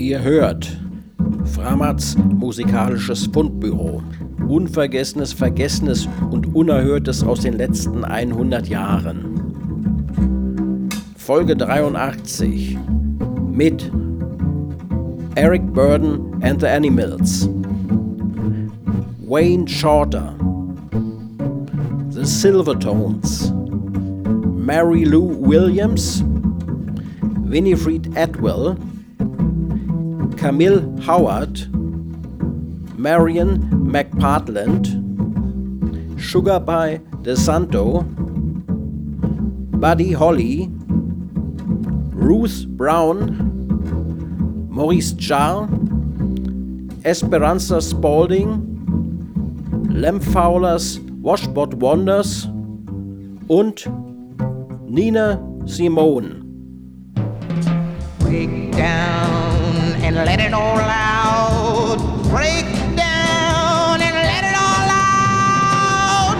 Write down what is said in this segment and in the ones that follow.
Ihr hört Framats musikalisches Fundbüro. Unvergessenes, Vergessenes und Unerhörtes aus den letzten 100 Jahren. Folge 83 mit Eric Burdon and the Animals, Wayne Shorter, The Silvertones, Mary Lou Williams, Winifred Atwell, Camille Howard, Marion McPartland, Sugar Pie DeSanto, Buddy Holly, Ruth Brown, Maurice Jarre, Esperanza Spalding, Lem Fowler's Washboard Wonders und Nina Simone. Break down and let it all out. Break down and let it all out.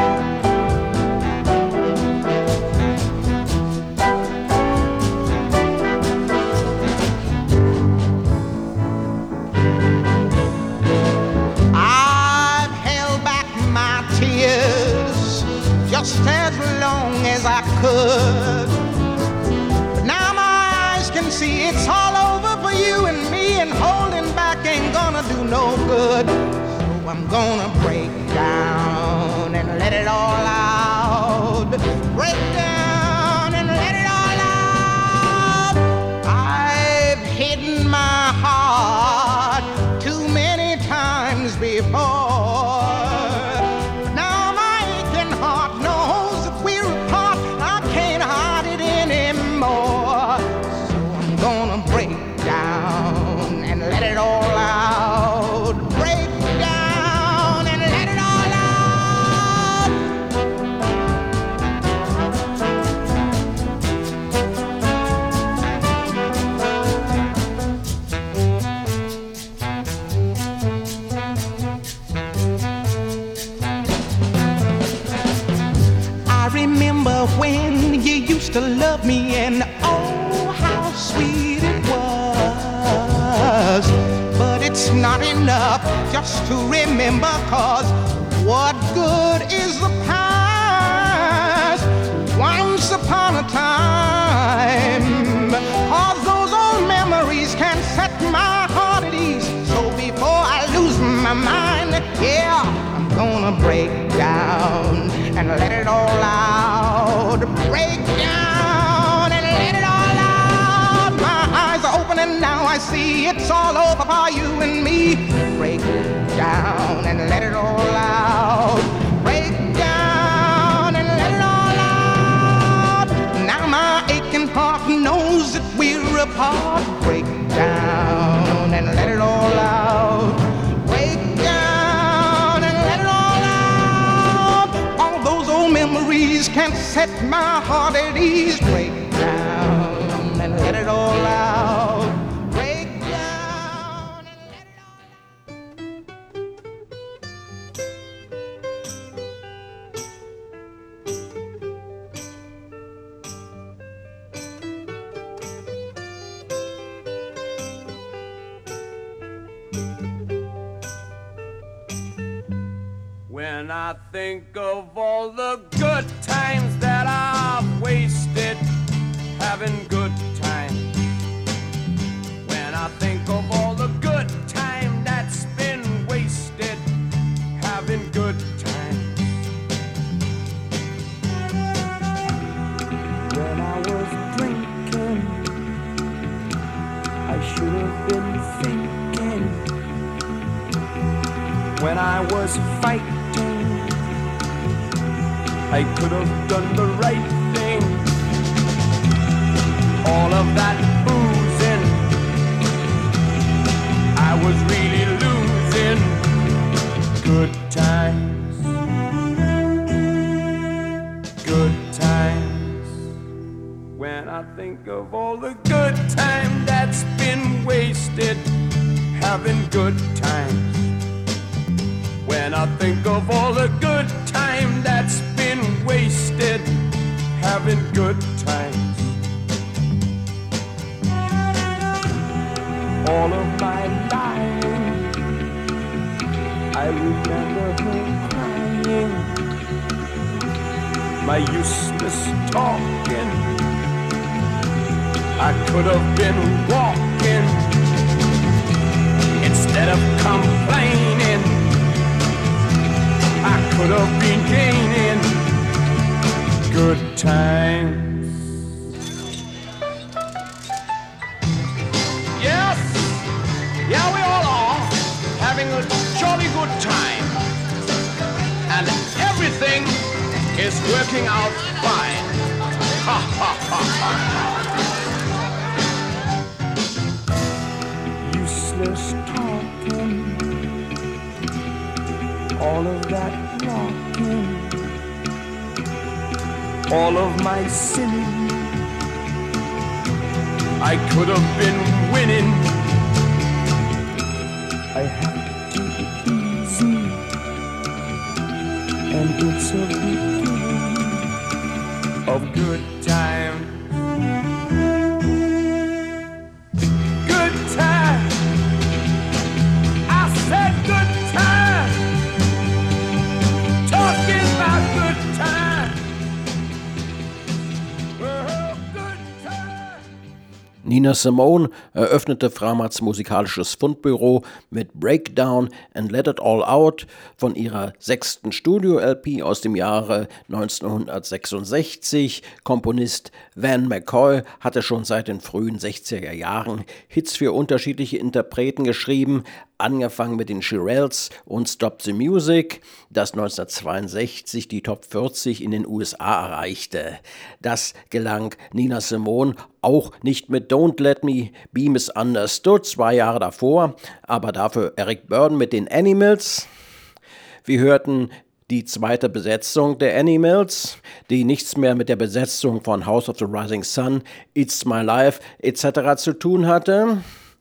I've held back my tears just as long as I could. See, it's all over for you and me, and holding back ain't gonna do no good. So I'm gonna break down and let it all out. Break down and let it all out. I've hidden my heart too many times before. Now my aching heart knows that we're apart. I can't hide it anymore. Gonna break down and let it all out. Break down and let it all out. I remember when you used to love me, and oh, how sweet it was. But it's not enough just to remember, 'cause what good is the past? Once upon a time, 'cause those old memories can set my heart at ease. So before I lose my mind, yeah, I'm gonna break down and let it all out. Break down and let it all out. My eyes are open and now I see it's all over for you and me. Break down and let it all out. Break down and let it all out. Now my aching heart knows that we're apart. Break down and let it all out. Break down and let it all out. All those old memories can't set my heart at ease. Break down and let it all out. Break down and let it all When I think of all the good times that I've wasted, having good times. When I think of all the good time that's been wasted, having good times. When I was drinking, I should have been thinking. When I was fighting, I could have done the right thing. All of that boozing, I was really losing. Good times, good times. When I think of all the good time that's been wasted, having good times. When I think of all the good time that's been wasted, having good times. my useless talking. I could have been walking instead of complaining. I could have been gaining good times. Yes, yeah, we all are having a jolly good time, and everything is working out fine. Ha ha ha ha ha. Useless talking, all of that rocking, all of my sinning. I could have been winning. I have to be easy, and it's a beginning of good time. Good time. I said good time. Talking about good time. Oh, good time. Nina Simone eröffnete Framads musikalisches Fundbüro mit Breakdown and Let It All Out von ihrer 6. Studio-LP aus dem Jahre 1966. Komponist Van McCoy hatte schon seit den frühen 60er Jahren Hits für unterschiedliche Interpreten geschrieben, angefangen mit den Shirelles und Stop the Music, das 1962 die Top 40 in den USA erreichte. Das gelang Nina Simone auch nicht mit Don't Let Me Be Misunderstood 2 Jahre davor, aber dafür Eric Burdon mit den Animals. Wir hörten die zweite Besetzung der Animals, die nichts mehr mit der Besetzung von House of the Rising Sun, It's My Life etc. zu tun hatte.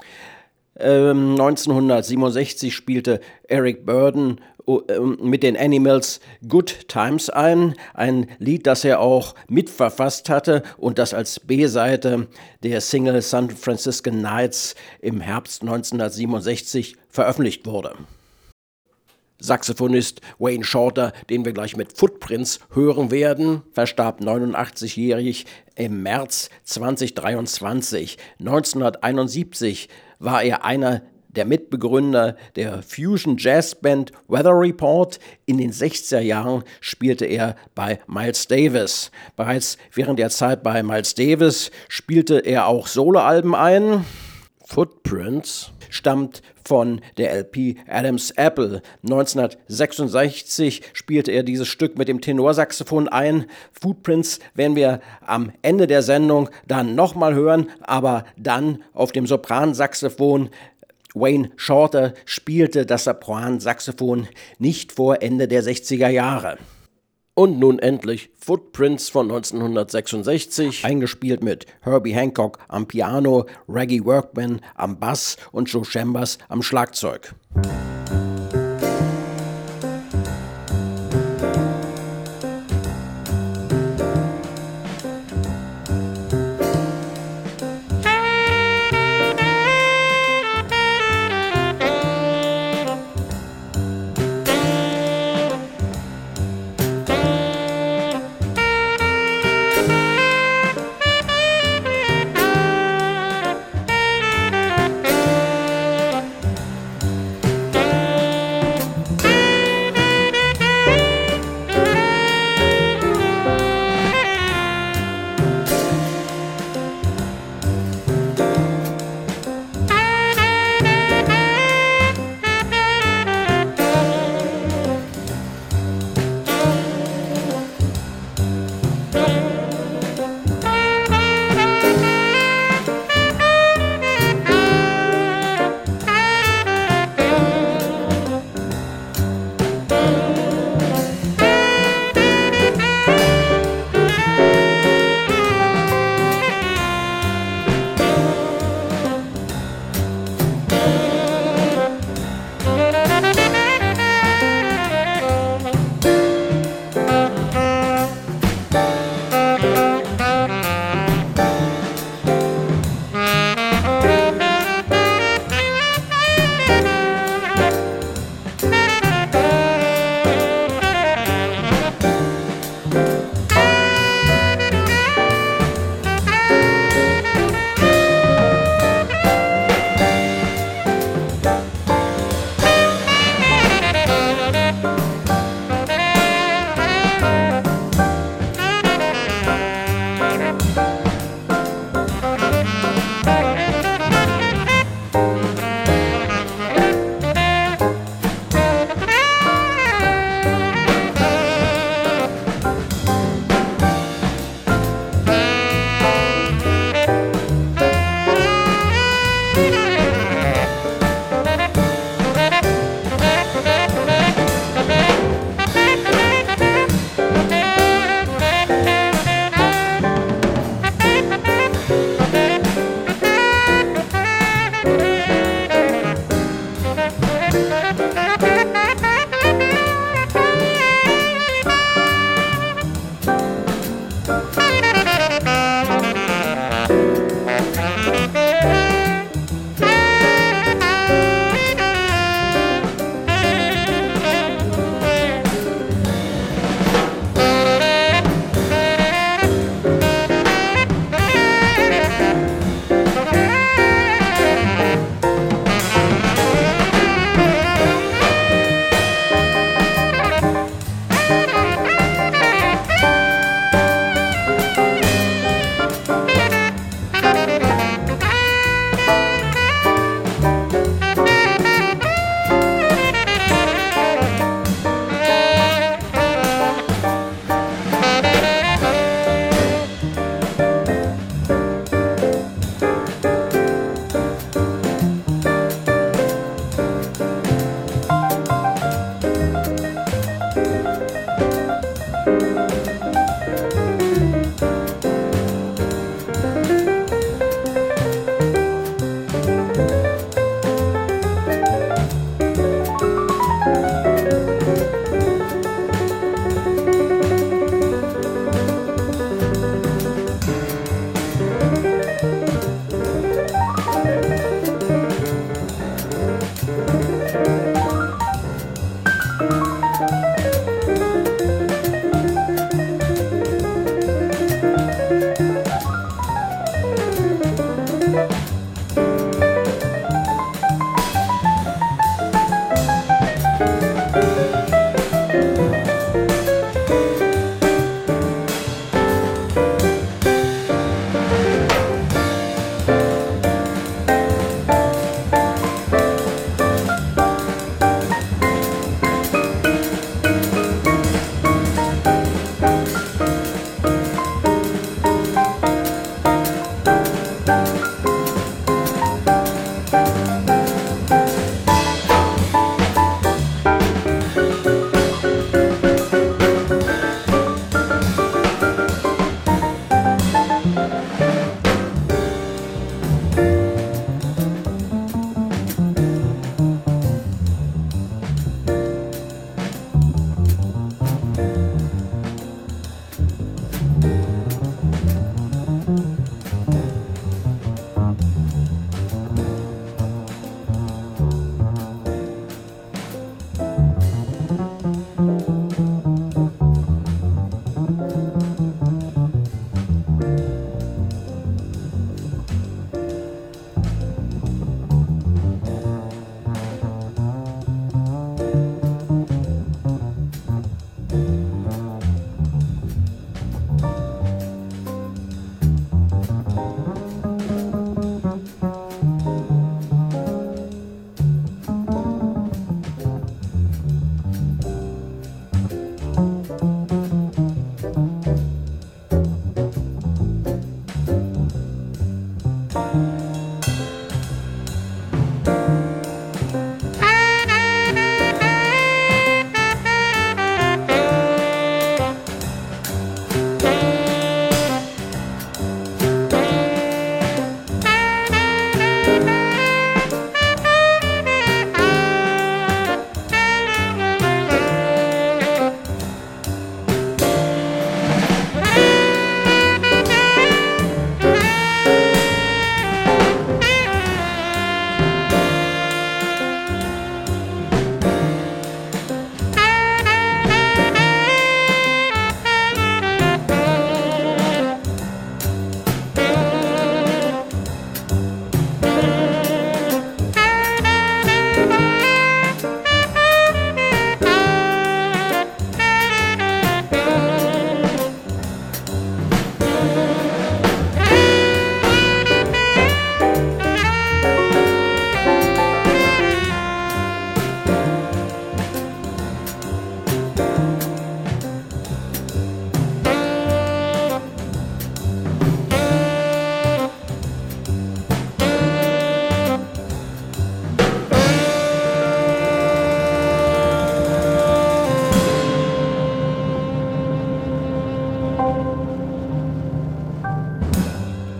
1967 spielte Eric Burdon mit den Animals Good Times ein Lied, das er auch mitverfasst hatte und das als B-Seite der Single San Francisco Nights im Herbst 1967 veröffentlicht wurde. Saxophonist Wayne Shorter, den wir gleich mit Footprints hören werden, verstarb 89-jährig im März 2023. 1971 war er einer der Mitbegründer der Fusion Jazz Band Weather Report. In den 60er Jahren spielte er bei Miles Davis. Bereits während der Zeit bei Miles Davis spielte er auch Soloalben ein. Footprints stammt von der LP Adam's Apple. 1966 spielte er dieses Stück mit dem Tenorsaxophon ein. Footprints werden wir am Ende der Sendung dann nochmal hören, aber dann auf dem Sopransaxophon. Wayne Shorter spielte das Sopransaxophon nicht vor Ende der 60er Jahre. Und nun endlich Footprints von 1966, eingespielt mit Herbie Hancock am Piano, Reggie Workman am Bass und Joe Chambers am Schlagzeug.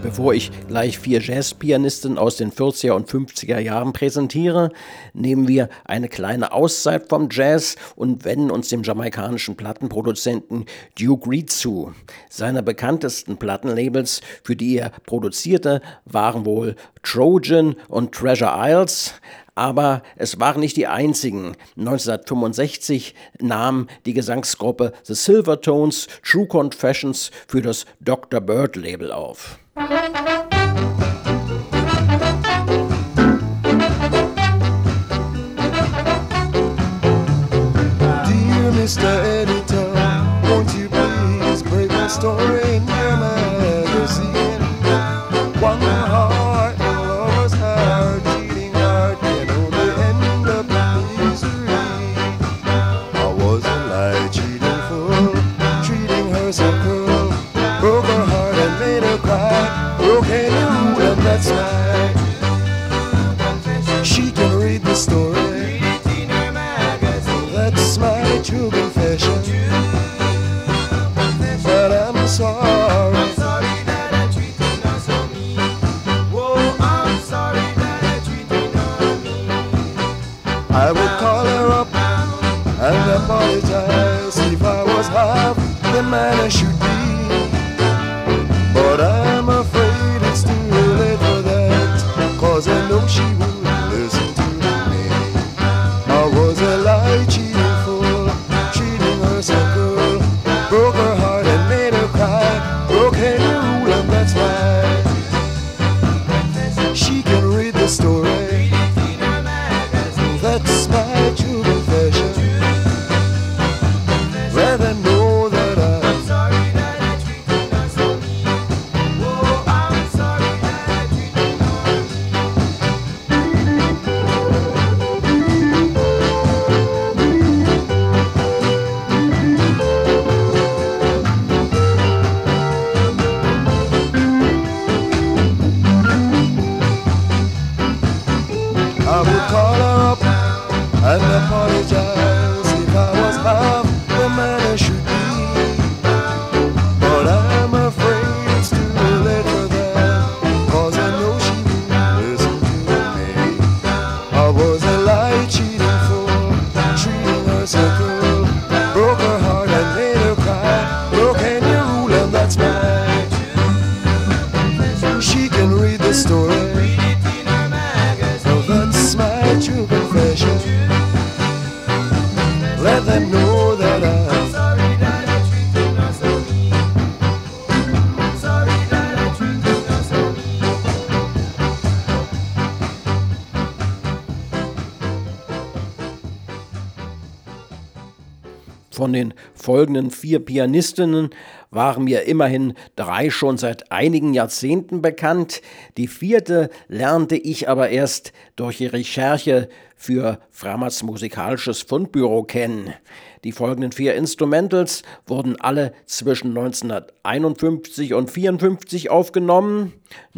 Bevor ich gleich 4 Jazzpianisten aus den 40er und 50er Jahren präsentiere, nehmen wir eine kleine Auszeit vom Jazz und wenden uns dem jamaikanischen Plattenproduzenten Duke Reid zu. Seine bekanntesten Plattenlabels, für die er produzierte, waren wohl Trojan und Treasure Isles, aber es waren nicht die einzigen. 1965 nahm die Gesangsgruppe The Silvertones True Confessions für das Dr. Bird Label auf. Dear Mr. Editor, won't you please break my story in your magazine? One heart, a lover's heart, cheating heart, can only end up in misery. I was a lie, cheating fool, treating her so cruel, broke her heart and made her cry, broke any rule and that's right. She can read the story, that's my true confession. But I'm sorry. I'm sorry that I treated her so mean. Whoa, I'm sorry that I treated her mean. I would call her up and apologize if I was half the man I should be. But I'm afraid it's too late for that, 'cause I know she wouldn't listen to me. I was a lie, cheating fool, treating her so cruel, broke her heart and made her cry, broke any rule and that's right. She can read the story, that's my true confession. Let them know that I'm sorry that I treated her so mean. Whoa, I'm sorry that I treated her I would call her up and apologize if I was half the man I should be. But I'm afraid it's too late for that, 'cause I know she won't listen to me. I was a lie, cheating fool, treating her so cruel, broke her heart and made her cry, broke any rule and that's mine. She can read the story, oh, that's my true confession. Let them know that I'm sorry that I treated her so mean. I'm sorry that I treated her so mean. Von den folgenden 4 Pianistinnen waren mir immerhin 3 schon seit einigen Jahrzehnten bekannt. Die 4. lernte ich aber erst durch die Recherche für Frammerts musikalisches Fundbüro kennen. Die folgenden 4 Instrumentals wurden alle zwischen 1951 und 1954 aufgenommen.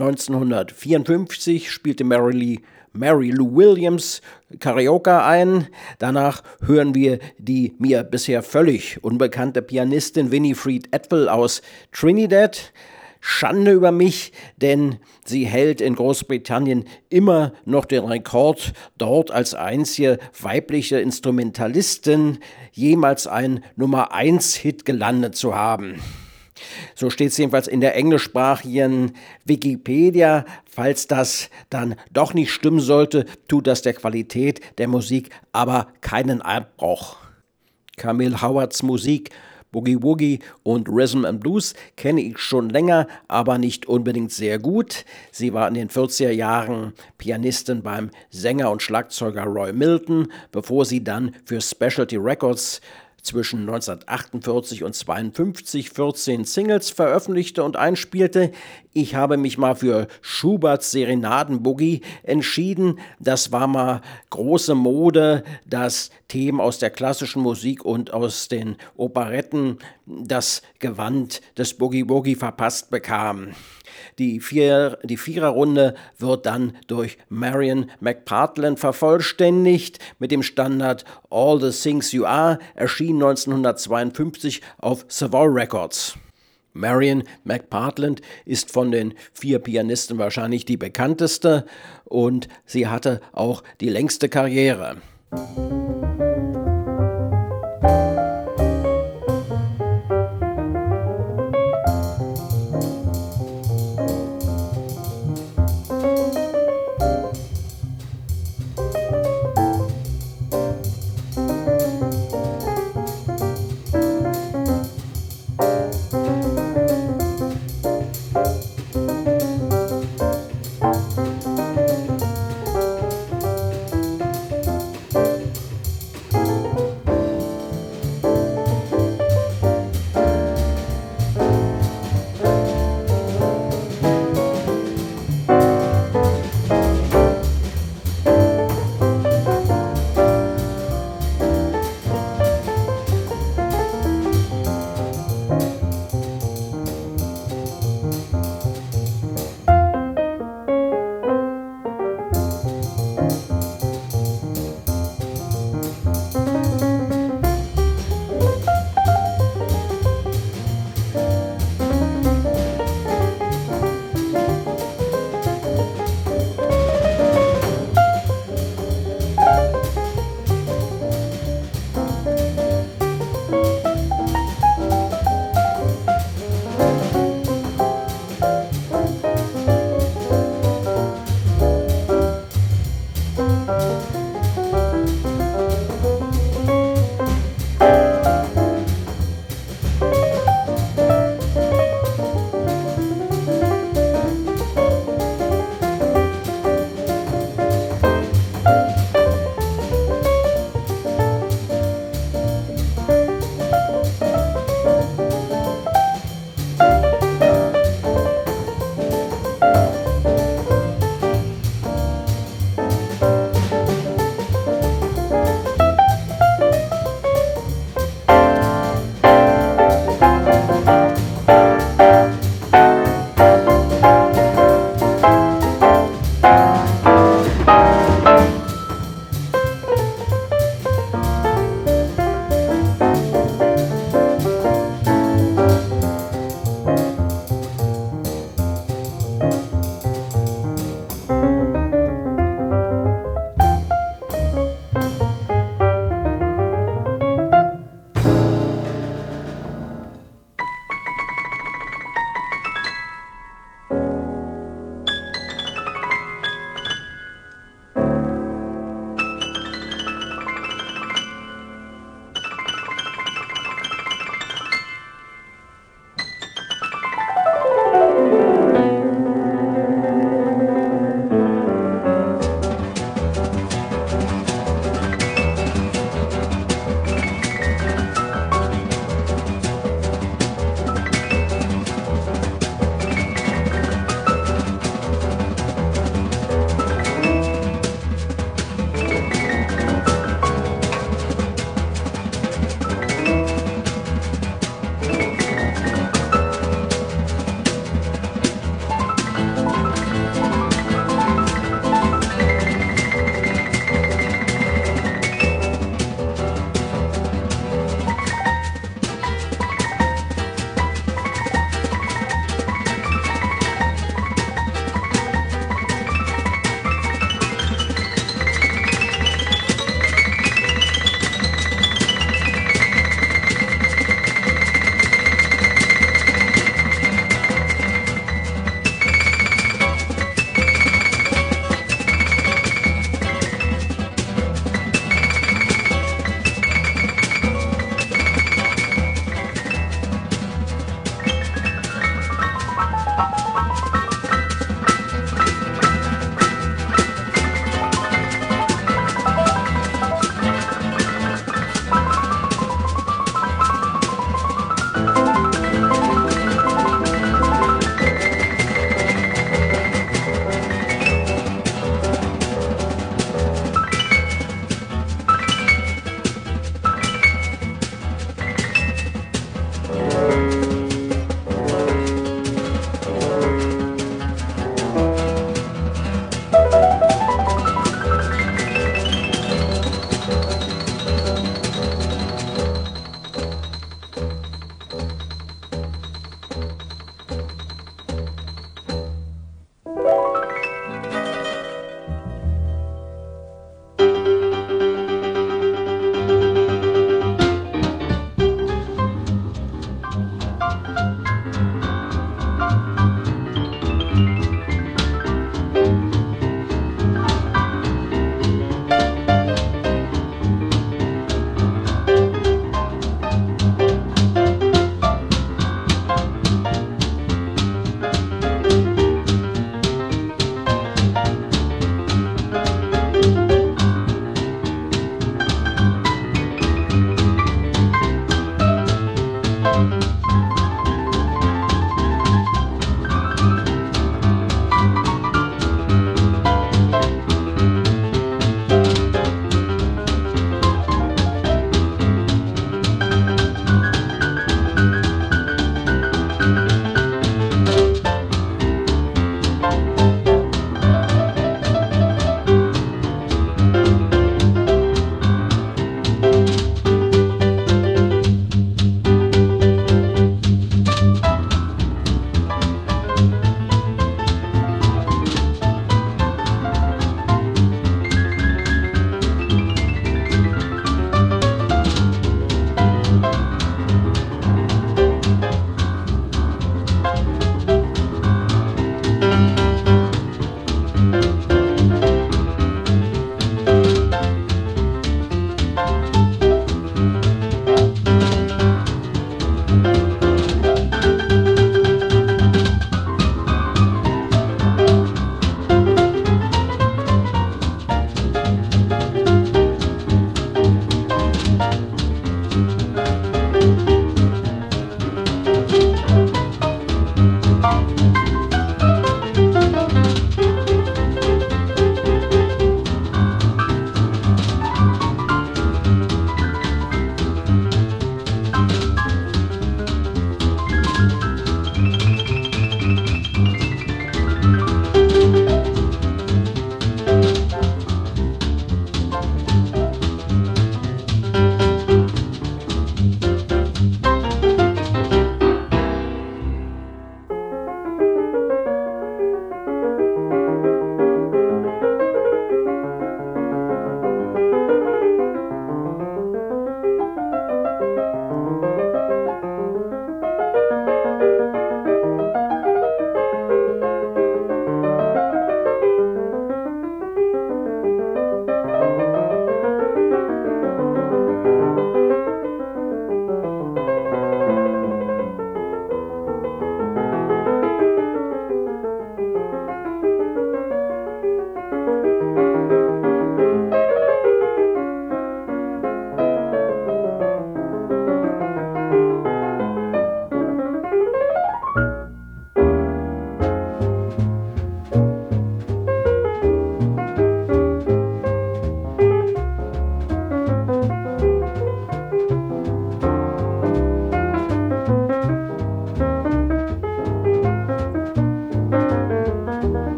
1954 spielte Mary Lou Williams Carioca ein. Danach hören wir die mir bisher völlig unbekannte Pianistin Winifred Atwell aus Trinidad. Schande über mich, denn sie hält in Großbritannien immer noch den Rekord, dort als einzige weibliche Instrumentalistin jemals einen Nummer-1-Hit gelandet zu haben. So steht es jedenfalls in der englischsprachigen Wikipedia. Falls das dann doch nicht stimmen sollte, tut das der Qualität der Musik aber keinen Abbruch. Camille Howards Musik, Boogie Woogie und Rhythm and Blues kenne ich schon länger, aber nicht unbedingt sehr gut. Sie war in den 40er Jahren Pianistin beim Sänger und Schlagzeuger Roy Milton, bevor sie dann für Specialty Records zwischen 1948 und 1952 14 Singles veröffentlichte und einspielte. Ich habe mich mal für Schuberts Serenaden-Boogie entschieden. Das war mal große Mode, dass Themen aus der klassischen Musik und aus den Operetten das Gewand des Boogie-Woogie verpasst bekamen. Die Viererrunde wird dann durch Marion McPartland vervollständigt mit dem Standard All the Things You Are, erschien 1952 auf Savoy Records. Marion McPartland ist von den 4 Pianisten wahrscheinlich die bekannteste und sie hatte auch die längste Karriere.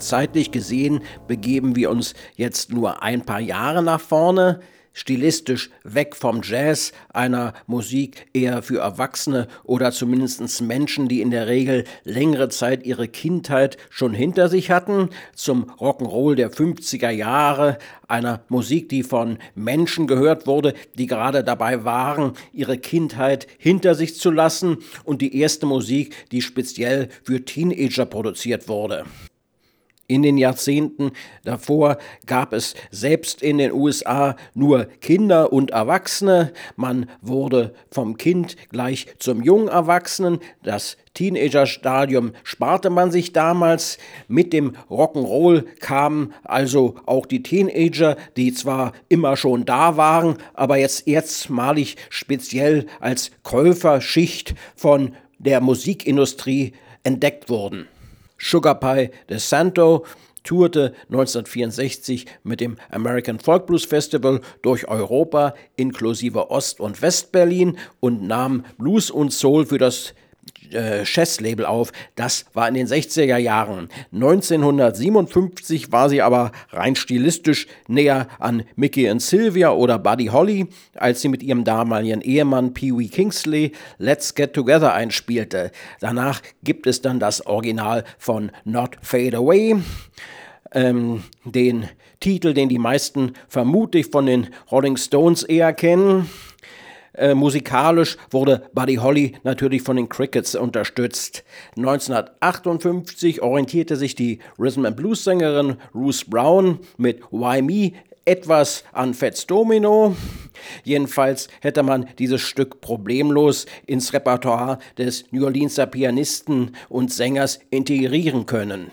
Zeitlich gesehen begeben wir uns jetzt nur ein paar Jahre nach vorne, stilistisch weg vom Jazz, einer Musik eher für Erwachsene oder zumindest Menschen, die in der Regel längere Zeit ihre Kindheit schon hinter sich hatten, zum Rock'n'Roll der 50er Jahre, einer Musik, die von Menschen gehört wurde, die gerade dabei waren, ihre Kindheit hinter sich zu lassen, und die erste Musik, die speziell für Teenager produziert wurde. In den Jahrzehnten davor gab es selbst in den USA nur Kinder und Erwachsene. Man wurde vom Kind gleich zum jungen Erwachsenen. Das Teenager-Stadium sparte man sich damals. Mit dem Rock'n'Roll kamen also auch die Teenager, die zwar immer schon da waren, aber jetzt erstmalig speziell als Käuferschicht von der Musikindustrie entdeckt wurden. Sugar Pie DeSanto tourte 1964 mit dem American Folk Blues Festival durch Europa inklusive Ost- und Westberlin und nahm Blues und Soul für das Chess-Label auf. Das war in den 60er Jahren. 1957 war sie aber rein stilistisch näher an Mickey and Sylvia oder Buddy Holly, als sie mit ihrem damaligen Ehemann Pee Wee Kingsley Let's Get Together einspielte. Danach gibt es dann das Original von Not Fade Away. Den Titel, den die meisten vermutlich von den Rolling Stones eher kennen. Musikalisch wurde Buddy Holly natürlich von den Crickets unterstützt. 1958 orientierte sich die Rhythm-and-Blues-Sängerin Ruth Brown mit Why Me etwas an Fats Domino. Jedenfalls hätte man dieses Stück problemlos ins Repertoire des New Orleanser Pianisten und Sängers integrieren können.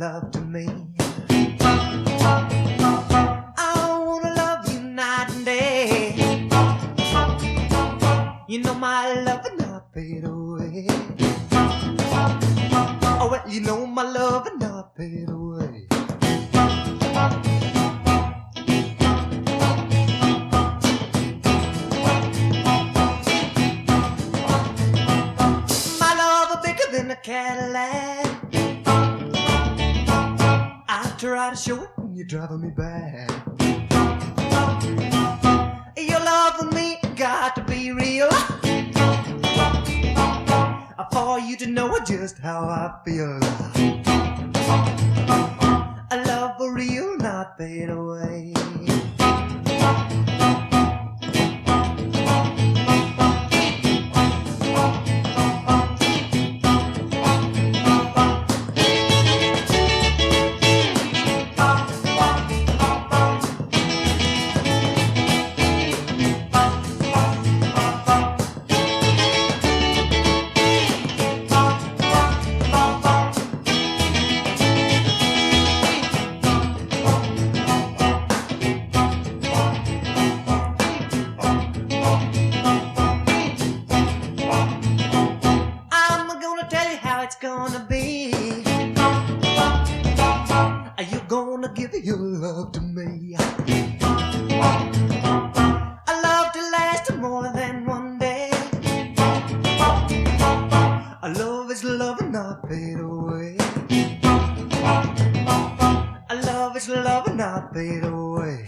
love to me. I wanna love you night and day. You know my love will not fade away. Oh, well, you know my love will not fade away. My love is bigger than a Cadillac. I try to show it when you're driving me back. Your love for me got to be real, for you to know just how I feel. A love for real, not fade away. Your love to me, a love to last more than one day. A love is love and not fade away. A love is love and not fade away.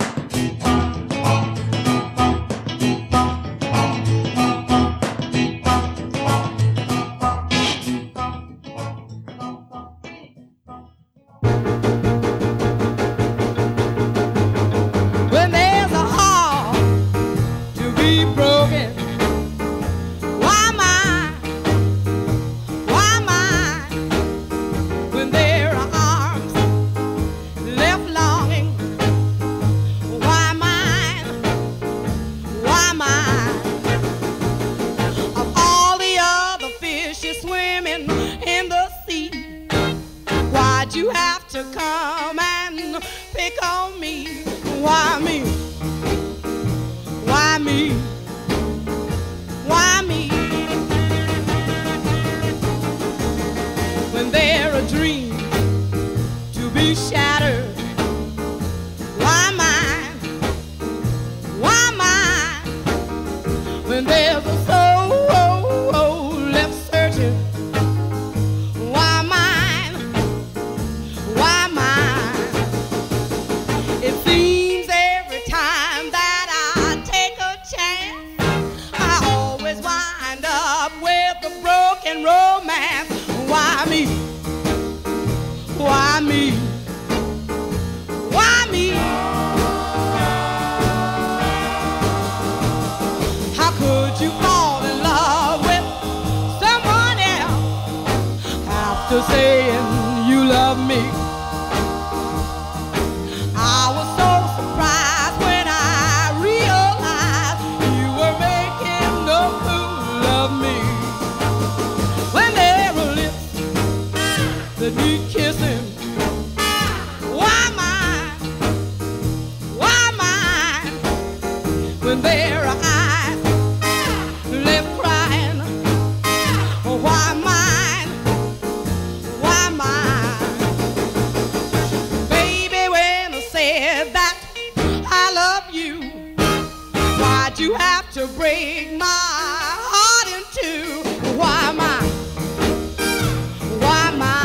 You have to come and pick on me. Why me? Why me? Why me? When they're a dream to be shattered. Why mine? Why mine? When there's a soul left searching. Romance, why me? Why me? Why me? How could you fall in love with someone else after saying you love me? I was so surprised when I realized you were making no fool of me. That need kissing. Why mine? Why mine? When there are eyes left crying. Why mine? Why mine? Baby, when I said that I love you, why'd you have to break my heart in two? Why mine? Why mine?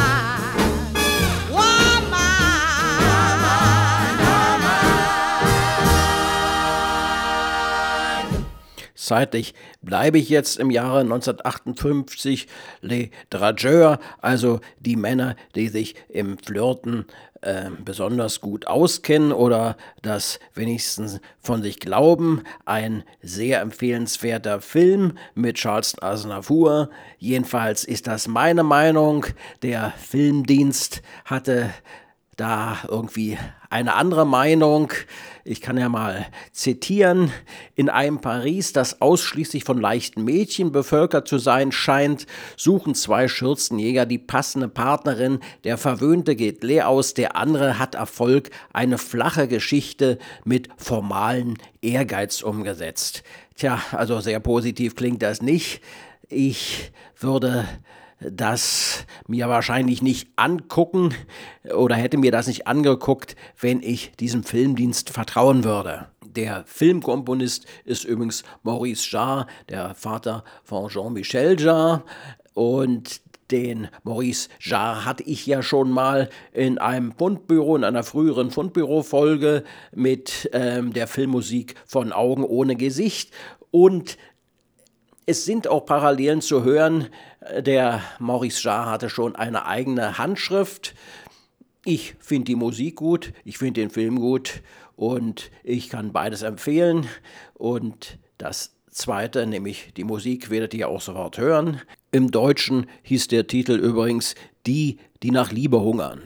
Zeitlich bleibe ich jetzt im Jahre 1958. Les Drageurs, also die Männer, die sich im Flirten besonders gut auskennen oder das wenigstens von sich glauben. Ein sehr empfehlenswerter Film mit Charleston Aznavour. Jedenfalls ist das meine Meinung. Der Filmdienst hatte da irgendwie eine andere Meinung. Ich kann ja mal zitieren. In einem Paris, das ausschließlich von leichten Mädchen bevölkert zu sein scheint, suchen zwei Schürzenjäger die passende Partnerin. Der Verwöhnte geht leer aus, der andere hat Erfolg. Eine flache Geschichte mit formalen Ehrgeiz umgesetzt. Tja, also sehr positiv klingt das nicht. Ich würde das mir wahrscheinlich nicht angucken oder hätte mir das nicht angeguckt, wenn ich diesem Filmdienst vertrauen würde. Der Filmkomponist ist übrigens Maurice Jarre, der Vater von Jean-Michel Jarre, und den Maurice Jarre hatte ich ja schon mal in einem Fundbüro, in einer früheren Fundbüro-Folge mit der Filmmusik von Augen ohne Gesicht, und es sind auch Parallelen zu hören. Der Maurice Jarre hatte schon eine eigene Handschrift. Ich finde die Musik gut, ich finde den Film gut und ich kann beides empfehlen. Und das Zweite, nämlich die Musik, werdet ihr auch sofort hören. Im Deutschen hieß der Titel übrigens Die, die nach Liebe hungern.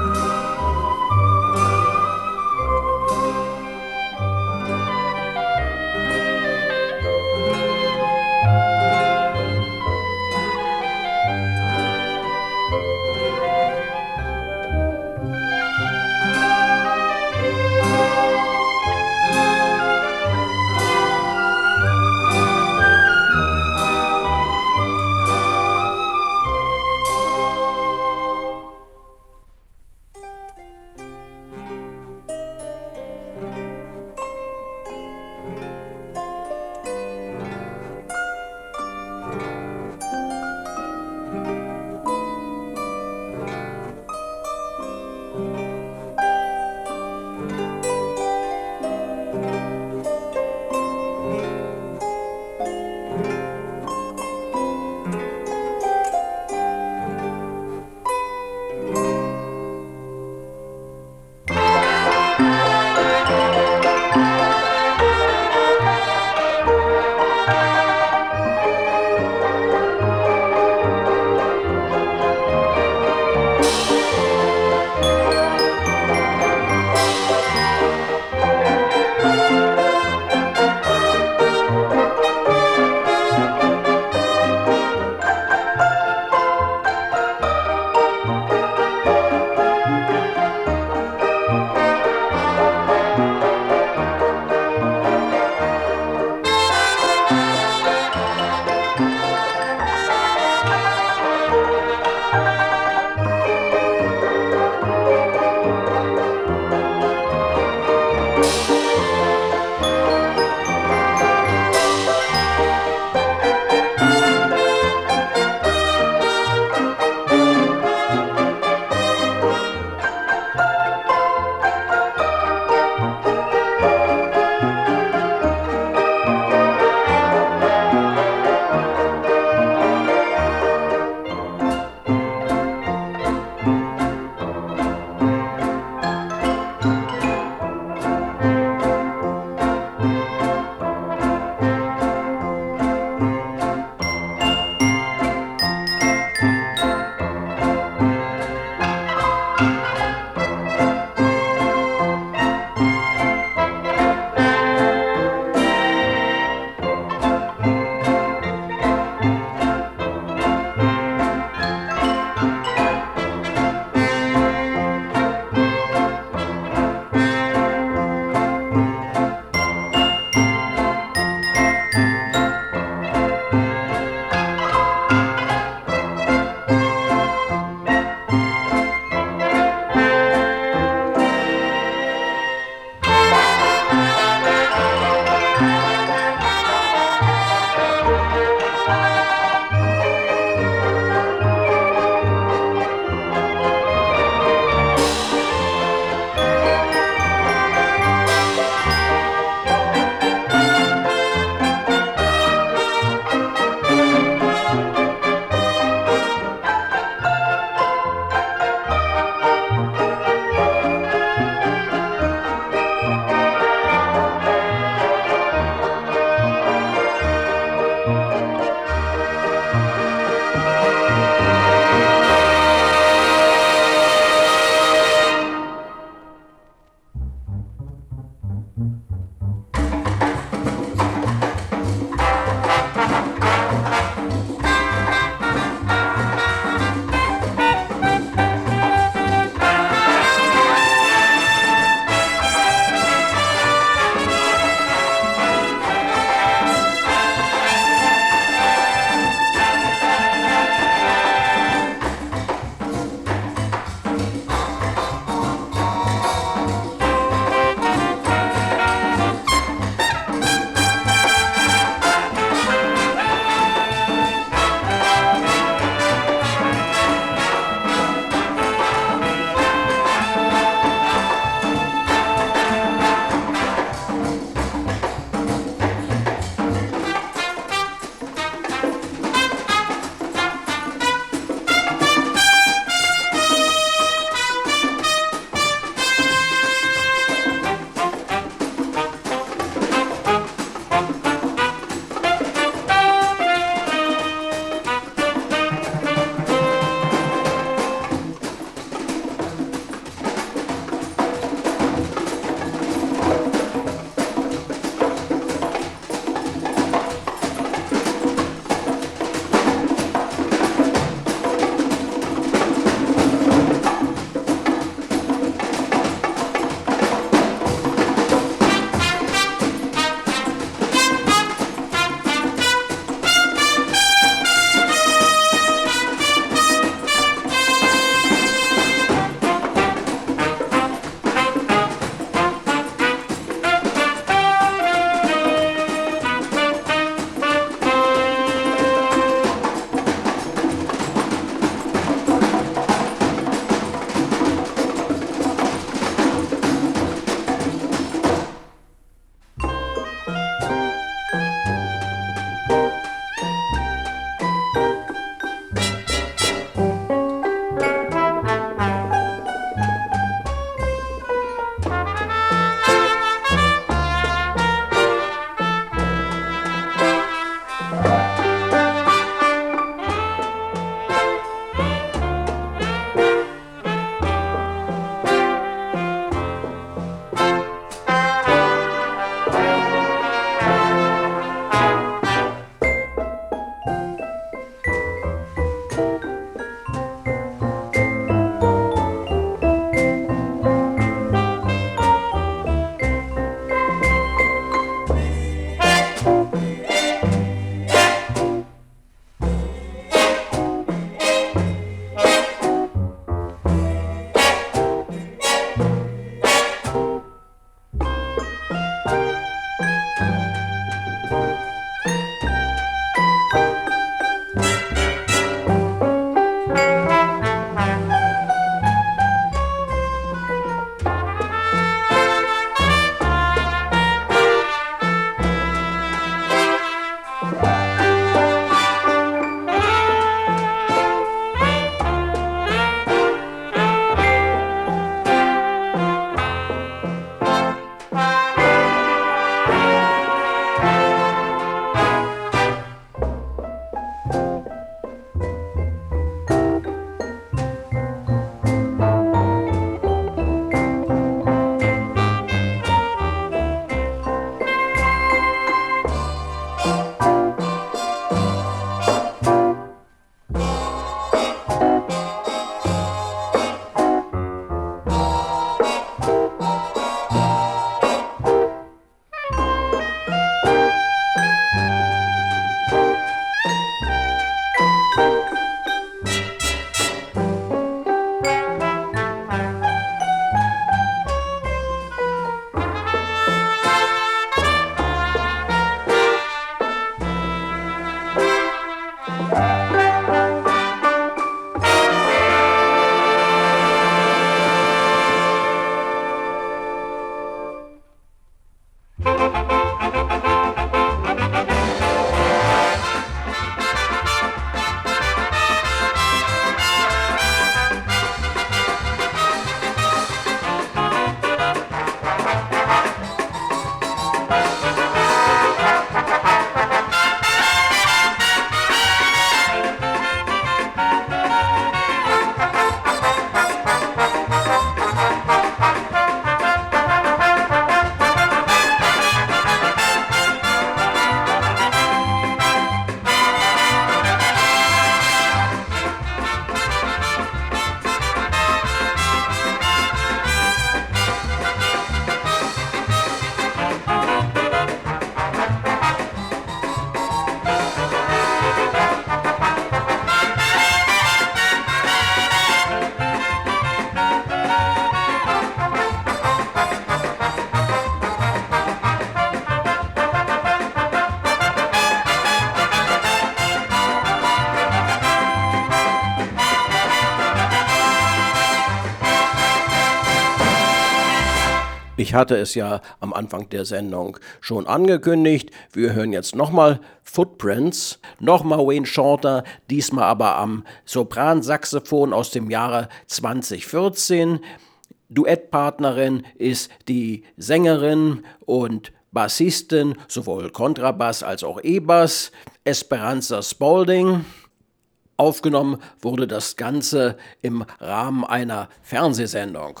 Ich hatte es ja am Anfang der Sendung schon angekündigt. Wir hören jetzt nochmal Footprints, nochmal Wayne Shorter, diesmal aber am Sopransaxophon aus dem Jahre 2014. Duettpartnerin ist die Sängerin und Bassistin, sowohl Kontrabass als auch E-Bass, Esperanza Spalding. Aufgenommen wurde das Ganze im Rahmen einer Fernsehsendung.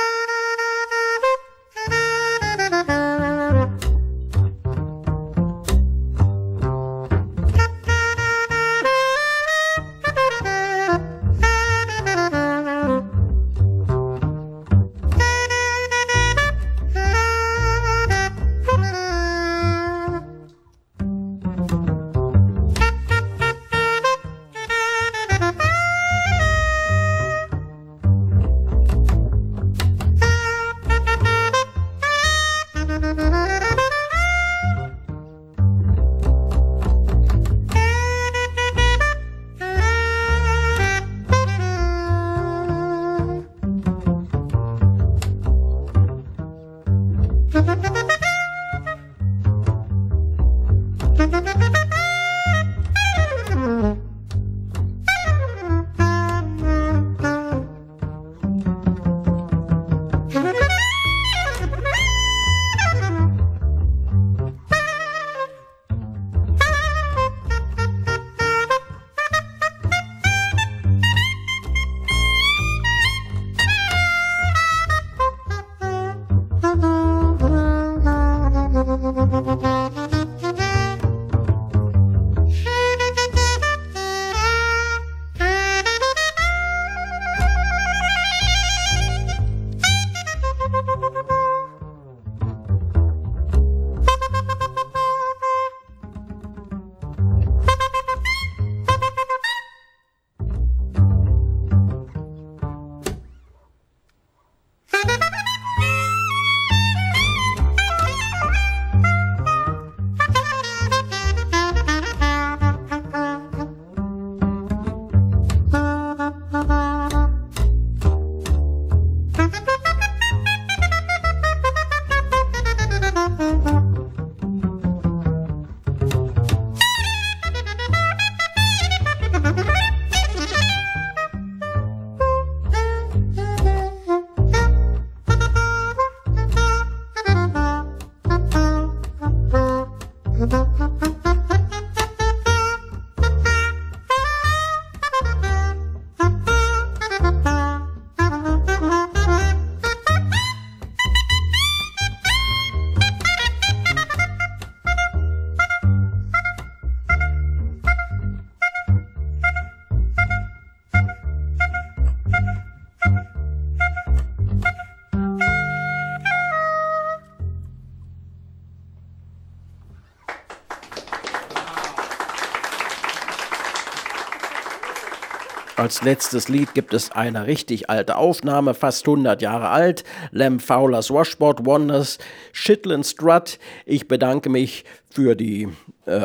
Als letztes Lied gibt es eine richtig alte Aufnahme, fast 100 Jahre alt. Lem Fowler's Washboard Wonders, Shetland Strut. Ich bedanke mich für die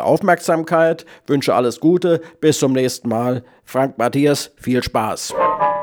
Aufmerksamkeit, wünsche alles Gute, bis zum nächsten Mal. Frank Matthias, viel Spaß.